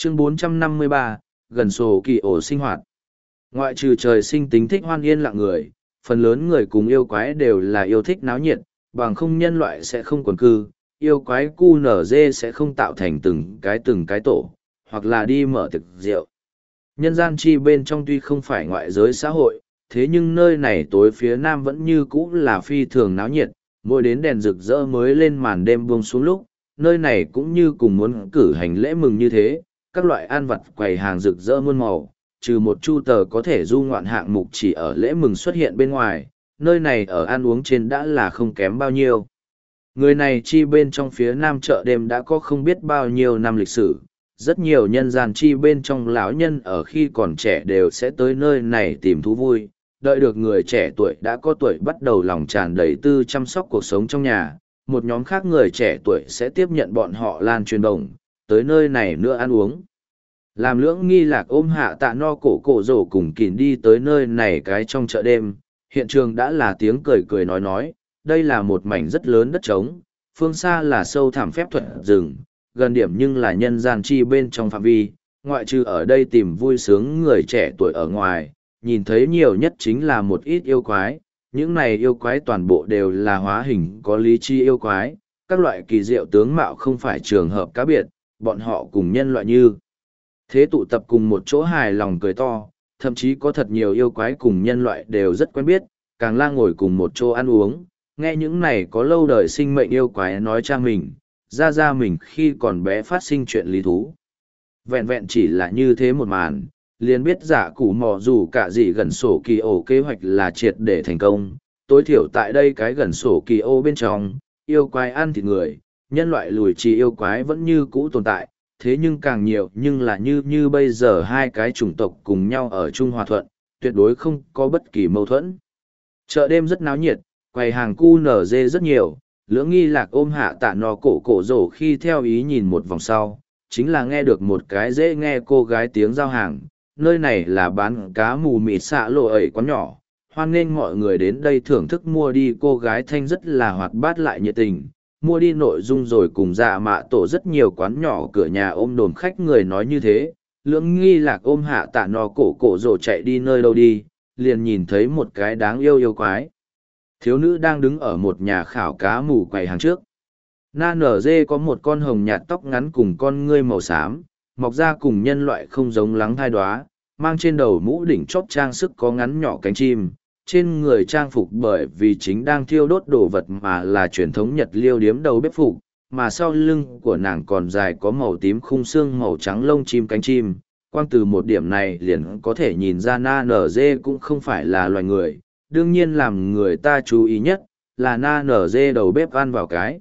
Chương 453, gần sổ kỳ ổ sinh hoạt. Ngoại trừ trời sinh tính thích hoan yên lặng người, phần lớn người cùng yêu quái đều là yêu thích náo nhiệt, bằng không nhân loại sẽ không quần cư, yêu quái cu nở dê sẽ không tạo thành từng cái tổ, hoặc là đi mở thực rượu. Nhân gian chi bên trong tuy không phải ngoại giới xã hội, thế nhưng nơi này tối phía nam vẫn như cũ là phi thường náo nhiệt, mỗi đến đèn rực rỡ mới lên màn đêm buông xuống lúc, nơi này cũng như cùng muốn cử hành lễ mừng như thế, các loại ăn vặt quầy hàng rực rỡ muôn màu, trừ một chu tờ có thể du ngoạn hạng mục chỉ ở lễ mừng xuất hiện bên ngoài, nơi này ở ăn uống trên đã là không kém bao nhiêu. Người này chi bên trong phía nam chợ đêm đã có không biết bao nhiêu năm lịch sử, rất nhiều nhân gian chi bên trong lão nhân ở khi còn trẻ đều sẽ tới nơi này tìm thú vui, đợi được người trẻ tuổi đã có tuổi bắt đầu lòng tràn đầy tư chăm sóc cuộc sống trong nhà, một nhóm khác người trẻ tuổi sẽ tiếp nhận bọn họ lan truyền đồng, tới nơi này nữa ăn uống. Làm Lưỡng Nghi Lạc ôm Hạ Tạ No cổ cổ rổ cùng kín đi tới nơi này cái trong chợ đêm, hiện trường đã là tiếng cười cười nói, đây là một mảnh rất lớn đất trống, phương xa là sâu thẳm phép thuật rừng, gần điểm nhưng là nhân gian chi bên trong phạm vi, ngoại trừ ở đây tìm vui sướng người trẻ tuổi ở ngoài, nhìn thấy nhiều nhất chính là một ít yêu quái, những này yêu quái toàn bộ đều là hóa hình có lý trí yêu quái, các loại kỳ diệu tướng mạo không phải trường hợp cá biệt, bọn họ cùng nhân loại như thế tụ tập cùng một chỗ hài lòng cười to, thậm chí có thật nhiều yêu quái cùng nhân loại đều rất quen biết, càng la ngồi cùng một chỗ ăn uống, nghe những này có lâu đời sinh mệnh yêu quái nói cha mình, ra mình khi còn bé phát sinh chuyện lý thú. Vẹn vẹn chỉ là như thế một màn, liền biết giả cụ mò dù cả gì gần sổ kỳ ổ kế hoạch là triệt để thành công, tối thiểu tại đây cái gần sổ kỳ ô bên trong, yêu quái ăn thịt người, nhân loại lùi trì yêu quái vẫn như cũ tồn tại, thế nhưng càng nhiều nhưng là như bây giờ hai cái chủng tộc cùng nhau ở chung hòa thuận, tuyệt đối không có bất kỳ mâu thuẫn. Chợ đêm rất náo nhiệt, quầy hàng cu nở dê rất nhiều, Lưỡng Nghi Lạc ôm Hạ Tạ No cổ cổ rổ khi theo ý nhìn một vòng sau, chính là nghe được một cái dễ nghe cô gái tiếng giao hàng, nơi này là bán cá mù mịt xạ lộ ẩy quán nhỏ, hoan nghênh mọi người đến đây thưởng thức mua đi. Cô gái thanh rất là hoạt bát lại nhiệt tình, mua đi nội dung rồi cùng dạ mạ tổ rất nhiều quán nhỏ cửa nhà ôm đồn khách người nói như thế. Lưỡng Nghi Lạc ôm Hạ Tạ No cổ cổ rổ chạy đi nơi đâu đi, liền nhìn thấy một cái đáng yêu yêu quái thiếu nữ đang đứng ở một nhà khảo cá mù quầy hàng trước. Na nở dê có một con hồng nhạt tóc ngắn cùng con ngươi màu xám, mọc ra cùng nhân loại không giống lắng thai đoá, mang trên đầu mũ đỉnh chóp trang sức có ngắn nhỏ cánh chim, trên người trang phục bởi vì chính đang thiêu đốt đồ vật mà là truyền thống Nhật liêu điếm đầu bếp phục, mà sau lưng của nàng còn dài có màu tím khung xương màu trắng lông chim cánh chim. Quang từ một điểm này liền có thể nhìn ra na nở dê cũng không phải là loài người, đương nhiên làm người ta chú ý nhất là na nở dê đầu bếp ăn vào cái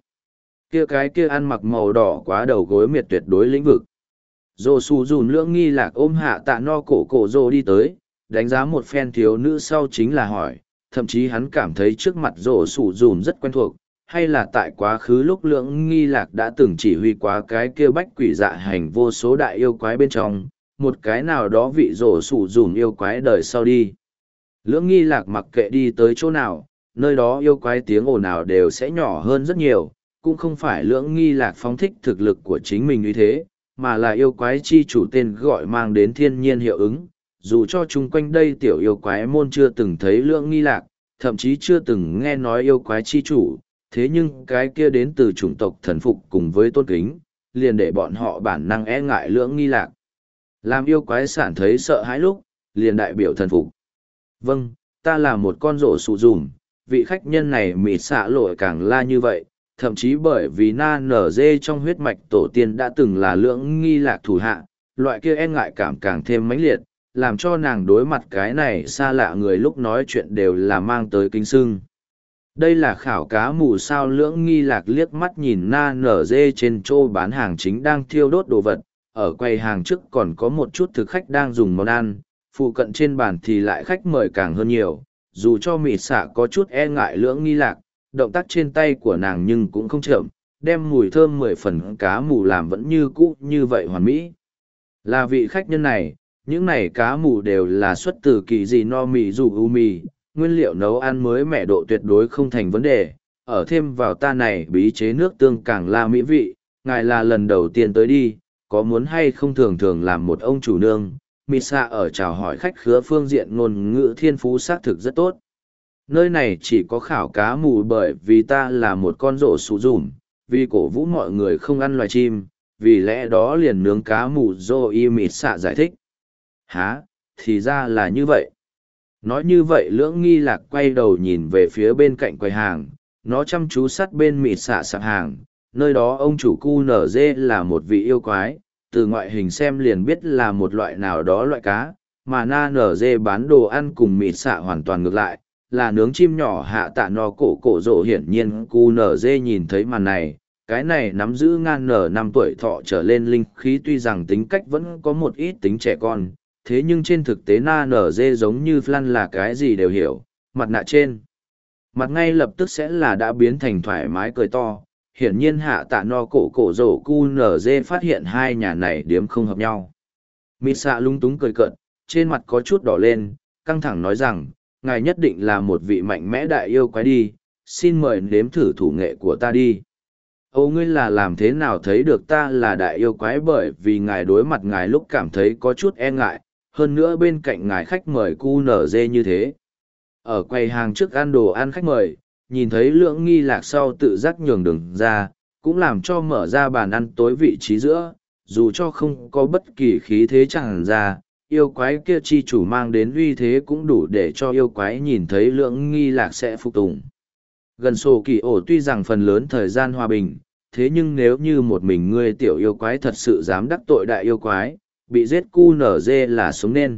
kia ăn mặc màu đỏ quá đầu gối miệt tuyệt đối lĩnh vực. Dô su dùn Lưỡng Nghi Lạc ôm Hạ Tạ No cổ cổ rô đi tới, đánh giá một phen thiếu nữ sau chính là hỏi, thậm chí hắn cảm thấy trước mặt Dô su dùn rất quen thuộc, hay là tại quá khứ lúc Lưỡng Nghi Lạc đã từng chỉ huy quá cái kia bách quỷ dạ hành vô số đại yêu quái bên trong, một cái nào đó vị Dô su dùn yêu quái đời sau đi. Lưỡng Nghi Lạc mặc kệ đi tới chỗ nào, nơi đó yêu quái tiếng ồn nào đều sẽ nhỏ hơn rất nhiều, cũng không phải Lưỡng Nghi Lạc phóng thích thực lực của chính mình như thế, mà là yêu quái chi chủ tên gọi mang đến thiên nhiên hiệu ứng. Dù cho chung quanh đây tiểu yêu quái môn chưa từng thấy Lưỡng Nghi Lạc, thậm chí chưa từng nghe nói yêu quái chi chủ, thế nhưng cái kia đến từ chủng tộc thần phục cùng với tôn kính, liền để bọn họ bản năng e ngại Lưỡng Nghi Lạc. Làm yêu quái sản thấy sợ hãi lúc, liền đại biểu thần phục. Vâng, ta là một con rổ sụ dùm, vị khách nhân này mịt xạ lội càng la như vậy, thậm chí bởi vì na nở dê trong huyết mạch tổ tiên đã từng là Lưỡng Nghi Lạc thủ hạ, loại kia e ngại cảm càng thêm mãnh liệt, làm cho nàng đối mặt cái này xa lạ người lúc nói chuyện đều là mang tới kính sưng. Đây là khảo cá mù sao? Lưỡng Nghi Lạc liếc mắt nhìn na nở dê trên chỗ bán hàng chính đang thiêu đốt đồ vật, ở quầy hàng trước còn có một chút thực khách đang dùng món ăn, phụ cận trên bàn thì lại khách mời càng hơn nhiều, dù cho mịt xạ có chút e ngại Lưỡng Nghi Lạc, động tác trên tay của nàng nhưng cũng không chậm, đem mùi thơm 10 phần cá mù làm vẫn như cũ như vậy hoàn mỹ. Là vị khách nhân này, những này cá mù đều là xuất từ kỳ gì no mì dù u mì, nguyên liệu nấu ăn mới mẻ độ tuyệt đối không thành vấn đề, ở thêm vào ta này bí chế nước tương càng là mỹ vị, ngài là lần đầu tiên tới đi, có muốn hay không thường thường làm một ông chủ nương. Mịt xạ ở chào hỏi khách khứa phương diện ngôn ngữ thiên phú xác thực rất tốt. Nơi này chỉ có khảo cá mù bởi vì ta là một con rổ sụ dùm, vì cổ vũ mọi người không ăn loài chim, vì lẽ đó liền nướng cá mù. Joey mịt xạ giải thích. Hả, thì ra là như vậy. Nói như vậy Lưỡng Nghi Lạc quay đầu nhìn về phía bên cạnh quầy hàng, nó chăm chú sát bên mịt xạ sạp hàng, nơi đó ông chủ QNZ là một vị yêu quái, từ ngoại hình xem liền biết là một loại nào đó loại cá, mà NZ bán đồ ăn cùng mịt xạ hoàn toàn ngược lại, là nướng chim nhỏ hạ tạ no cổ cổ rộ. Hiển nhiên QNZ nhìn thấy màn này, cái này nắm giữ ngan nở 5 tuổi thọ trở lên linh khí tuy rằng tính cách vẫn có một ít tính trẻ con, thế nhưng trên thực tế NZ giống như Flan là cái gì đều hiểu, mặt nạ trên mặt ngay lập tức sẽ là đã biến thành thoải mái cười to. Hiển nhiên hạ tạ no cổ cổ rổ QNZ phát hiện hai nhà này điếm không hợp nhau. Mịt xạ lung túng cười cợt, trên mặt có chút đỏ lên, căng thẳng nói rằng, ngài nhất định là một vị mạnh mẽ đại yêu quái đi, xin mời nếm thử thủ nghệ của ta đi. Âu ngươi là làm thế nào thấy được ta là đại yêu quái? Bởi vì ngài đối mặt ngài lúc cảm thấy có chút e ngại, hơn nữa bên cạnh ngài khách mời QNZ như thế. Ở quầy hàng trước ăn đồ ăn khách mời, nhìn thấy Lưỡng Nghi Lạc sau tự giác nhường đường ra, cũng làm cho mở ra bàn ăn tối vị trí giữa, dù cho không có bất kỳ khí thế chẳng ra, yêu quái kia chi chủ mang đến uy thế cũng đủ để cho yêu quái nhìn thấy Lưỡng Nghi Lạc sẽ phục tùng. Gần sổ kỳ ổ tuy rằng phần lớn thời gian hòa bình, thế nhưng nếu như một mình ngươi tiểu yêu quái thật sự dám đắc tội đại yêu quái, bị giết QNZ là sống nên.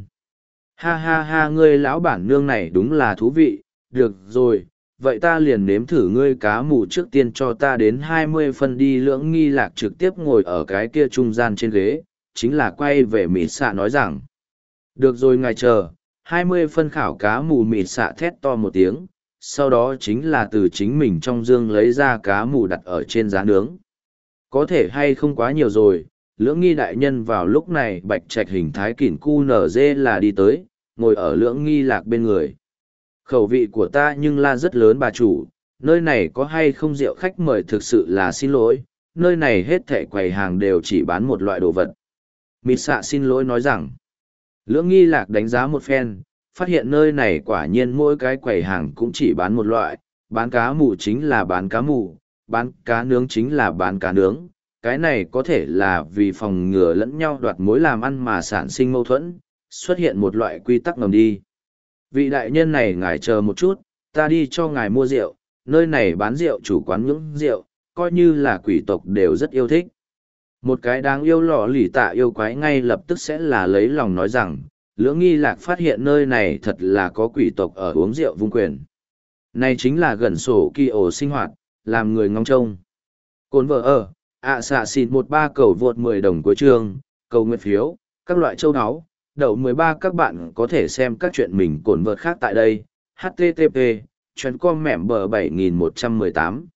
Ha ha ha, ngươi lão bản nương này đúng là thú vị, được rồi, vậy ta liền nếm thử ngươi cá mù, trước tiên cho ta đến 20 phân đi. Lưỡng Nghi Lạc trực tiếp ngồi ở cái kia trung gian trên ghế, chính là quay về mịt xạ nói rằng. Được rồi ngài chờ, 20 phân khảo cá mù. Mịt xạ thét to một tiếng, sau đó chính là từ chính mình trong dương lấy ra cá mù đặt ở trên giá nướng. Có thể hay không quá nhiều rồi. Lưỡng Nghi đại nhân vào lúc này bạch trạch hình thái kỉn QNZ là đi tới, ngồi ở Lưỡng Nghi Lạc bên người. Khẩu vị của ta nhưng là rất lớn bà chủ, nơi này có hay không rượu khách mời? Thực sự là xin lỗi, nơi này hết thảy quầy hàng đều chỉ bán một loại đồ vật. Mịt xạ xin lỗi nói rằng. Lưỡng Nghi Lạc đánh giá một phen, phát hiện nơi này quả nhiên mỗi cái quầy hàng cũng chỉ bán một loại, bán cá mù chính là bán cá mù, bán cá nướng chính là bán cá nướng. Cái này có thể là vì phòng ngừa lẫn nhau đoạt mối làm ăn mà sản sinh mâu thuẫn, xuất hiện một loại quy tắc ngầm đi. Vị đại nhân này ngài chờ một chút, ta đi cho ngài mua rượu, nơi này bán rượu chủ quán những rượu, coi như là quỷ tộc đều rất yêu thích. Một cái đáng yêu lọ lì tạ yêu quái ngay lập tức sẽ là lấy lòng nói rằng, Lưỡng Nghi Lạc phát hiện nơi này thật là có quỷ tộc ở uống rượu vung quyền. Này chính là gần sổ kỳ ổ sinh hoạt, làm người ngóng trông. Cồn vợ ở, xạ xịt 13 cầu vượt 10 đồng cuối chương, cầu nguyện phiếu, các loại châu áo. Đậu 13 các bạn có thể xem các chuyện mình cồn vợt khác tại đây. http://com mẻm bờ 7118